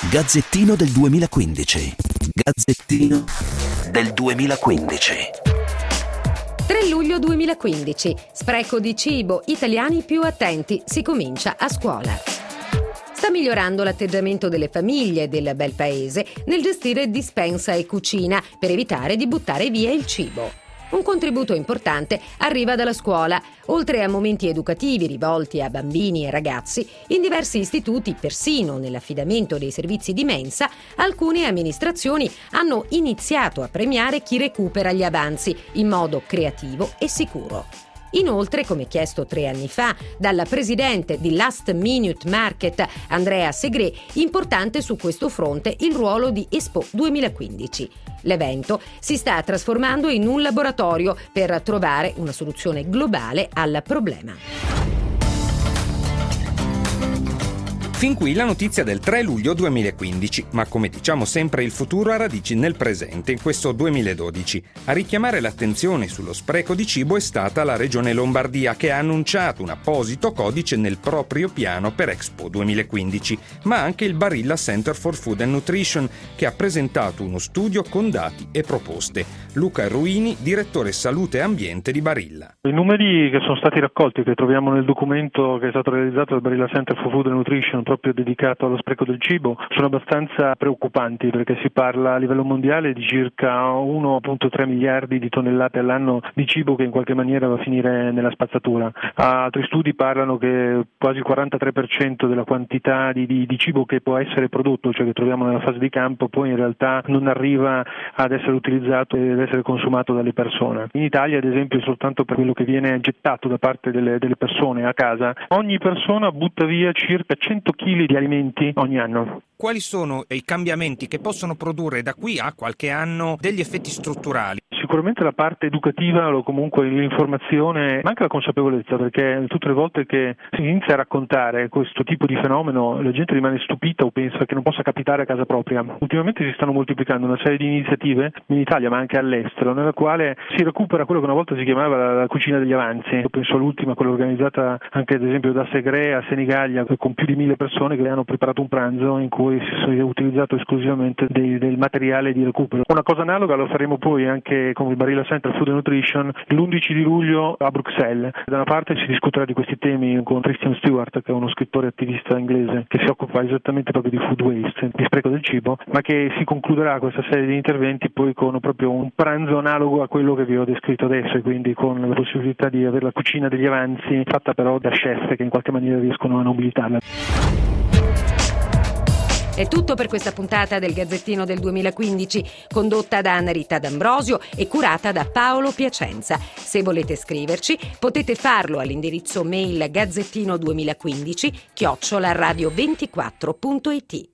Gazzettino del 2015. Gazzettino del 2015. 3 luglio 2015. Spreco di cibo. Italiani più attenti. Si comincia a scuola. Sta migliorando l'atteggiamento delle famiglie del bel paese nel gestire dispensa e cucina per evitare di buttare via il cibo. Un contributo importante arriva dalla scuola. Oltre a momenti educativi rivolti a bambini e ragazzi, in diversi istituti, persino nell'affidamento dei servizi di mensa, alcune amministrazioni hanno iniziato a premiare chi recupera gli avanzi in modo creativo e sicuro. Inoltre, come chiesto 3 anni fa dalla presidente di Last Minute Market Andrea Segre, importante su questo fronte il ruolo di Expo 2015. L'evento si sta trasformando in un laboratorio per trovare una soluzione globale al problema. Fin qui la notizia del 3 luglio 2015, ma come diciamo sempre il futuro ha radici nel presente, in questo 2012. A richiamare l'attenzione sullo spreco di cibo è stata la Regione Lombardia, che ha annunciato un apposito codice nel proprio piano per Expo 2015, ma anche il Barilla Center for Food and Nutrition, che ha presentato uno studio con dati e proposte. Luca Ruini, direttore Salute e Ambiente di Barilla. I numeri che sono stati raccolti, che troviamo nel documento che è stato realizzato dal Barilla Center for Food and Nutrition, proprio dedicato allo spreco del cibo, sono abbastanza preoccupanti, perché si parla a livello mondiale di circa 1,3 miliardi di tonnellate all'anno di cibo che in qualche maniera va a finire nella spazzatura. Altri studi parlano che quasi il 43% della quantità di cibo che può essere prodotto, cioè che troviamo nella fase di campo, poi in realtà non arriva ad essere utilizzato ed essere consumato dalle persone. In Italia, ad esempio, soltanto per quello che viene gettato da parte delle persone a casa, ogni persona butta via circa 100 kg di alimenti ogni anno. Quali sono i cambiamenti che possono produrre da qui a qualche anno degli effetti strutturali? Sicuramente la parte educativa o comunque l'informazione, ma anche la consapevolezza, perché tutte le volte che si inizia a raccontare questo tipo di fenomeno la gente rimane stupita o pensa che non possa capitare a casa propria. Ultimamente si stanno moltiplicando una serie di iniziative in Italia ma anche all'estero, nella quale si recupera quello che una volta si chiamava la cucina degli avanzi. Io penso all'ultima, quella organizzata anche ad esempio da Segre a Senigallia, con più di 1000 persone che hanhan preparato un pranzo in cui si è utilizzato esclusivamente del materiale di recupero. Una cosa analoga lo faremo poi anche con il Barilla Center Food and Nutrition l'11 di luglio a Bruxelles. Da una parte si discuterà di questi temi con Christian Stewart, che è uno scrittore attivista inglese che si occupa esattamente proprio di food waste, di spreco del cibo, ma che si concluderà questa serie di interventi poi con proprio un pranzo analogo a quello che vi ho descritto adesso, e quindi con la possibilità di avere la cucina degli avanzi fatta però da chef che in qualche maniera riescono a nobilitarla. È tutto per questa puntata del Gazzettino del 2015, condotta da Anna Rita D'Ambrosio e curata da Paolo Piacenza. Se volete scriverci, potete farlo all'indirizzo mail gazzettino2015@radio24.it.